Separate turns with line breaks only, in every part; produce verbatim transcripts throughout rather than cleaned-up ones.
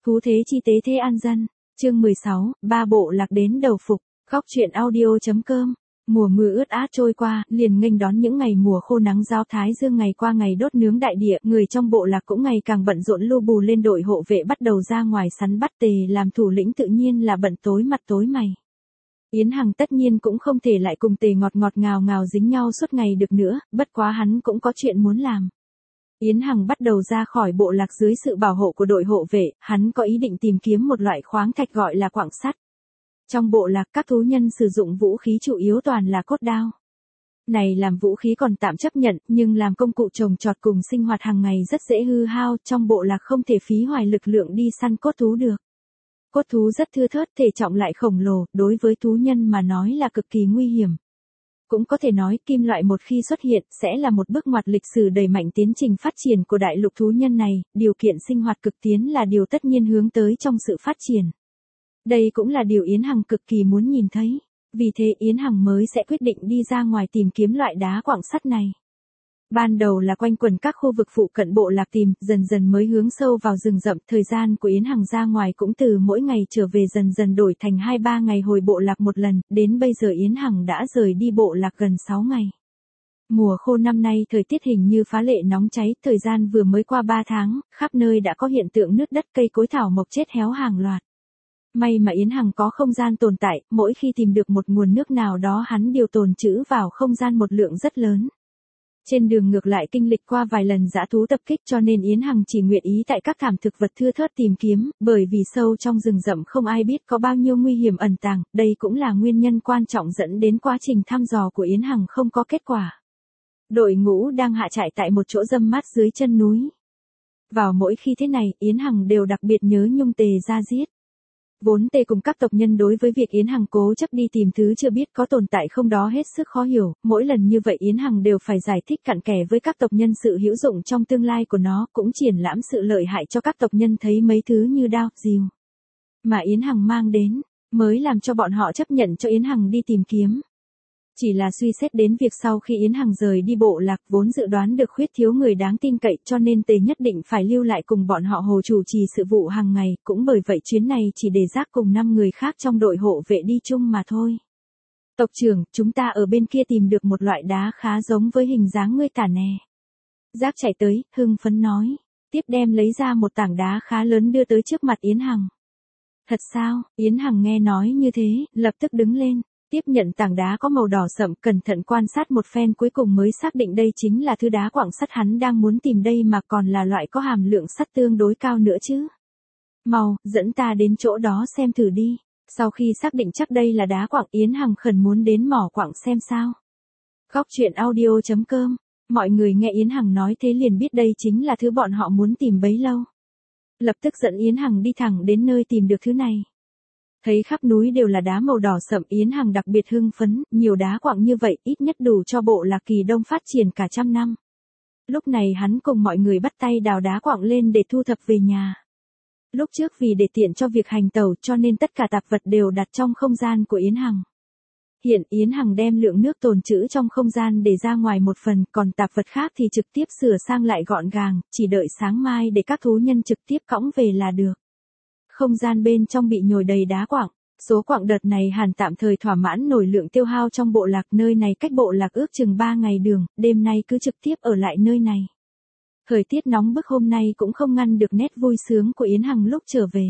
Phú thế chi tế thế an dân. Chương mười sáu, ba bộ lạc đến đầu phục. Góc truyện audio.com. Mùa mưa ướt át trôi qua, liền nghênh đón những ngày mùa khô nắng rao thái dương ngày qua ngày đốt nướng đại địa, người trong bộ lạc cũng ngày càng bận rộn lu bù lên, đội hộ vệ bắt đầu ra ngoài săn bắt tề làm thủ lĩnh tự nhiên là bận tối mặt tối mày. Yến Hằng tất nhiên cũng không thể lại cùng tề ngọt ngọt ngào ngào dính nhau suốt ngày được nữa, bất quá hắn cũng có chuyện muốn làm. Yến Hằng bắt đầu ra khỏi bộ lạc dưới sự bảo hộ của đội hộ vệ, hắn có ý định tìm kiếm một loại khoáng thạch gọi là quặng sắt. Trong bộ lạc các thú nhân sử dụng vũ khí chủ yếu toàn là cốt đao. Này làm vũ khí còn tạm chấp nhận, nhưng làm công cụ trồng trọt cùng sinh hoạt hàng ngày rất dễ hư hao, trong bộ lạc không thể phí hoài lực lượng đi săn cốt thú được. Cốt thú rất thưa thớt, thể trọng lại khổng lồ, đối với thú nhân mà nói là cực kỳ nguy hiểm. Cũng có thể nói kim loại một khi xuất hiện sẽ là một bước ngoặt lịch sử đẩy mạnh tiến trình phát triển của đại lục thú nhân này, điều kiện sinh hoạt cực tiến là điều tất nhiên hướng tới trong sự phát triển. Đây cũng là điều Yến Hằng cực kỳ muốn nhìn thấy, vì thế Yến Hằng mới sẽ quyết định đi ra ngoài tìm kiếm loại đá quặng sắt này. Ban đầu là quanh quẩn các khu vực phụ cận bộ lạc tìm, dần dần mới hướng sâu vào rừng rậm, thời gian của Yến Hằng ra ngoài cũng từ mỗi ngày trở về dần dần đổi thành hai ba ngày hồi bộ lạc một lần, đến bây giờ Yến Hằng đã rời đi bộ lạc gần sáu ngày. Mùa khô năm nay thời tiết hình như phá lệ nóng cháy, thời gian vừa mới qua ba tháng, khắp nơi đã có hiện tượng nứt đất, cây cối thảo mộc chết héo hàng loạt. May mà Yến Hằng có không gian tồn tại, mỗi khi tìm được một nguồn nước nào đó hắn đều tồn trữ vào không gian một lượng rất lớn. Trên đường ngược lại kinh lịch qua vài lần dã thú tập kích cho nên Yến Hằng chỉ nguyện ý tại các thảm thực vật thưa thớt tìm kiếm, bởi vì sâu trong rừng rậm không ai biết có bao nhiêu nguy hiểm ẩn tàng, đây cũng là nguyên nhân quan trọng dẫn đến quá trình thăm dò của Yến Hằng không có kết quả. Đội ngũ đang hạ trại tại một chỗ râm mát dưới chân núi. Vào mỗi khi thế này, Yến Hằng đều đặc biệt nhớ nhung Tề Gia Diết. Vốn tề cùng các tộc nhân đối với việc Yến Hằng cố chấp đi tìm thứ chưa biết có tồn tại không đó hết sức khó hiểu, mỗi lần như vậy Yến Hằng đều phải giải thích cặn kẽ với các tộc nhân sự hữu dụng trong tương lai của nó, cũng triển lãm sự lợi hại cho các tộc nhân thấy mấy thứ như đao, rìu mà Yến Hằng mang đến, mới làm cho bọn họ chấp nhận cho Yến Hằng đi tìm kiếm. Chỉ là suy xét đến việc sau khi Yến Hằng rời đi bộ lạc vốn dự đoán được khuyết thiếu người đáng tin cậy cho nên tề nhất định phải lưu lại cùng bọn họ hồ chủ trì sự vụ hàng ngày, cũng bởi vậy chuyến này chỉ để Giác cùng năm người khác trong đội hộ vệ đi chung mà thôi. Tộc trưởng, chúng ta ở bên kia tìm được một loại đá khá giống với hình dáng ngươi tả nè. Giác chạy tới, hưng phấn nói, tiếp đem lấy ra một tảng đá khá lớn đưa tới trước mặt Yến Hằng. Thật sao? Yến Hằng nghe nói như thế, lập tức đứng lên. Tiếp nhận tảng đá có màu đỏ sậm, cẩn thận quan sát một phen cuối cùng mới xác định đây chính là thứ đá quặng sắt hắn đang muốn tìm đây, mà còn là loại có hàm lượng sắt tương đối cao nữa chứ. Mau, dẫn ta đến chỗ đó xem thử đi. Sau khi xác định chắc đây là đá quặng, Yến Hằng khẩn muốn đến mỏ quặng xem sao. Góc truyện audio.com. Mọi người nghe Yến Hằng nói thế liền biết đây chính là thứ bọn họ muốn tìm bấy lâu. Lập tức dẫn Yến Hằng đi thẳng đến nơi tìm được thứ này. Thấy khắp núi đều là đá màu đỏ sậm, Yến Hằng đặc biệt hưng phấn, nhiều đá quặng như vậy ít nhất đủ cho bộ lạc Kỳ Đông phát triển cả trăm năm. Lúc này hắn cùng mọi người bắt tay đào đá quặng lên để thu thập về nhà. Lúc trước vì để tiện cho việc hành tẩu cho nên tất cả tạp vật đều đặt trong không gian của Yến Hằng. Hiện Yến Hằng đem lượng nước tồn trữ trong không gian để ra ngoài một phần, còn tạp vật khác thì trực tiếp sửa sang lại gọn gàng, chỉ đợi sáng mai để các thú nhân trực tiếp cõng về là được. Không gian bên trong bị nhồi đầy đá quặng, số quặng đợt này hẳn tạm thời thỏa mãn nổi lượng tiêu hao trong bộ lạc, nơi này cách bộ lạc ước chừng ba ngày đường, đêm nay cứ trực tiếp ở lại nơi này. Thời tiết nóng bức hôm nay cũng không ngăn được nét vui sướng của Yến Hằng lúc trở về.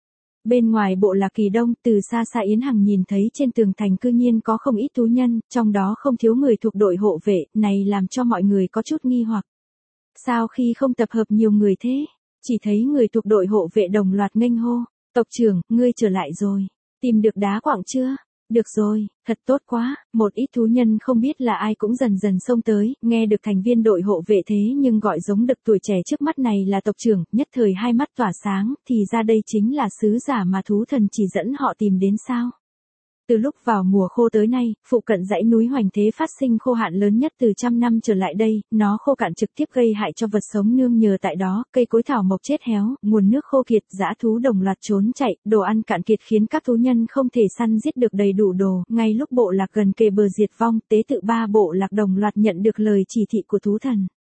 Bên ngoài bộ lạc Kỳ Đông, từ xa xa Yến Hằng nhìn thấy trên tường thành cư nhiên có không ít thú nhân, trong đó không thiếu người thuộc đội hộ vệ, này làm cho mọi người có chút nghi hoặc. Sao khi không tập hợp nhiều người thế? Chỉ thấy người thuộc đội hộ vệ đồng loạt nghênh hô, tộc trưởng, ngươi trở lại rồi, tìm được đá quặng chưa? Được rồi, thật tốt quá, một ít thú nhân không biết là ai cũng dần dần xông tới, nghe được thành viên đội hộ vệ thế nhưng gọi giống đực tuổi trẻ trước mắt này là tộc trưởng, nhất thời hai mắt tỏa sáng, thì ra đây chính là sứ giả mà thú thần chỉ dẫn họ tìm đến sao. Từ lúc vào mùa khô tới nay, phụ cận dãy núi Hoành Thế phát sinh khô hạn lớn nhất từ trăm năm trở lại đây, nó khô cạn trực tiếp gây hại cho vật sống nương nhờ tại đó, cây cối thảo mộc chết héo, nguồn nước khô kiệt, dã thú đồng loạt trốn chạy, đồ ăn cạn kiệt khiến các thú nhân không thể săn giết được đầy đủ đồ, ngay lúc bộ lạc gần kề bờ diệt vong, tế tự ba bộ lạc đồng loạt nhận được lời chỉ thị của thú thần.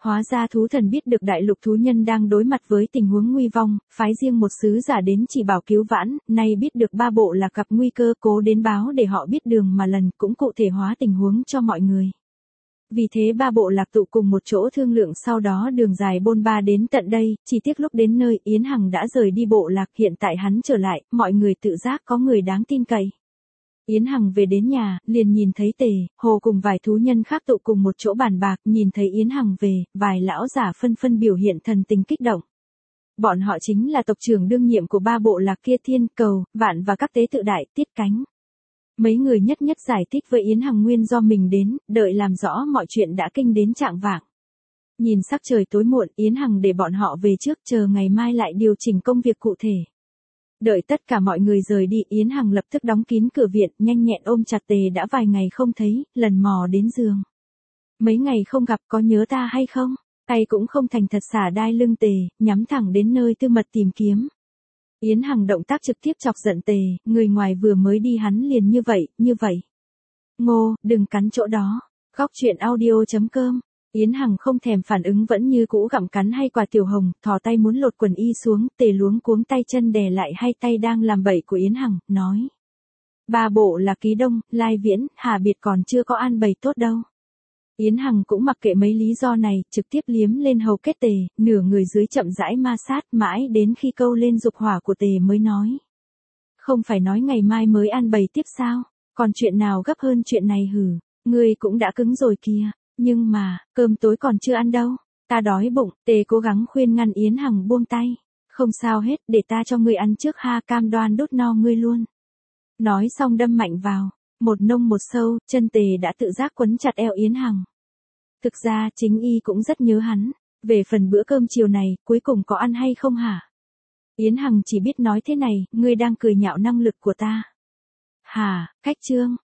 Hóa ra thú thần biết được đại lục thú nhân đang đối mặt với tình huống nguy vong, phái riêng một sứ giả đến chỉ bảo cứu vãn, nay biết được ba bộ lạc gặp nguy cơ cố đến báo để họ biết đường mà lần, cũng cụ thể hóa tình huống cho mọi người. Vì thế ba bộ lạc tụ cùng một chỗ thương lượng, sau đó đường dài bôn ba đến tận đây, chỉ tiếc lúc đến nơi Yến Hằng đã rời đi bộ lạc, hiện tại hắn trở lại, mọi người tự giác có người đáng tin cậy. Yến Hằng về đến nhà, liền nhìn thấy Tề, Hồ cùng vài thú nhân khác tụ cùng một chỗ bàn bạc, nhìn thấy Yến Hằng về, vài lão giả phân phân biểu hiện thần tình kích động. Bọn họ chính là tộc trưởng đương nhiệm của ba bộ lạc kia Thiên, Cầu, Vạn và các tế tự đại, Tiết Cánh. Mấy người nhất nhất giải thích với Yến Hằng nguyên do mình đến, đợi làm rõ mọi chuyện đã kinh đến trạng vạng. Nhìn sắc trời tối muộn, Yến Hằng để bọn họ về trước, chờ ngày mai lại điều chỉnh công việc cụ thể. Đợi tất cả mọi người rời đi, Yến Hằng lập tức đóng kín cửa viện, nhanh nhẹn ôm chặt Tề đã vài ngày không thấy, lần mò đến giường. Mấy ngày không gặp, có nhớ ta hay không? Tay cũng không thành thật xả đai lưng Tề, nhắm thẳng đến nơi tư mật tìm kiếm. Yến Hằng động tác trực tiếp chọc giận Tề, người ngoài vừa mới đi hắn liền như vậy, như vậy. Ngô, đừng cắn chỗ đó. Góc truyện audio chấm com. Yến Hằng không thèm phản ứng, vẫn như cũ gặm cắn hay quả tiểu hồng, thò tay muốn lột quần y xuống, Tề luống cuống tay chân đè lại hai tay đang làm bậy của Yến Hằng, nói. Ba bộ là Ký Đông, Lai Viễn, Hà Biệt còn chưa có an bày tốt đâu. Yến Hằng cũng mặc kệ mấy lý do này, trực tiếp liếm lên hầu kết Tề, nửa người dưới chậm rãi ma sát, mãi đến khi câu lên dục hỏa của Tề mới nói. Không phải nói ngày mai mới an bày tiếp sao, còn chuyện nào gấp hơn chuyện này hử, ngươi cũng đã cứng rồi kìa. Nhưng mà, cơm tối còn chưa ăn đâu, ta đói bụng. Tề cố gắng khuyên ngăn Yến Hằng buông tay. Không sao hết, để ta cho ngươi ăn trước ha, cam đoan đốt no ngươi luôn. Nói xong đâm mạnh vào, một nông một sâu, chân Tề đã tự giác quấn chặt eo Yến Hằng. Thực ra chính y cũng rất nhớ hắn, về phần bữa cơm chiều này, cuối cùng có ăn hay không hả? Yến Hằng chỉ biết nói thế này, ngươi đang cười nhạo năng lực của ta. Hả, cách trương,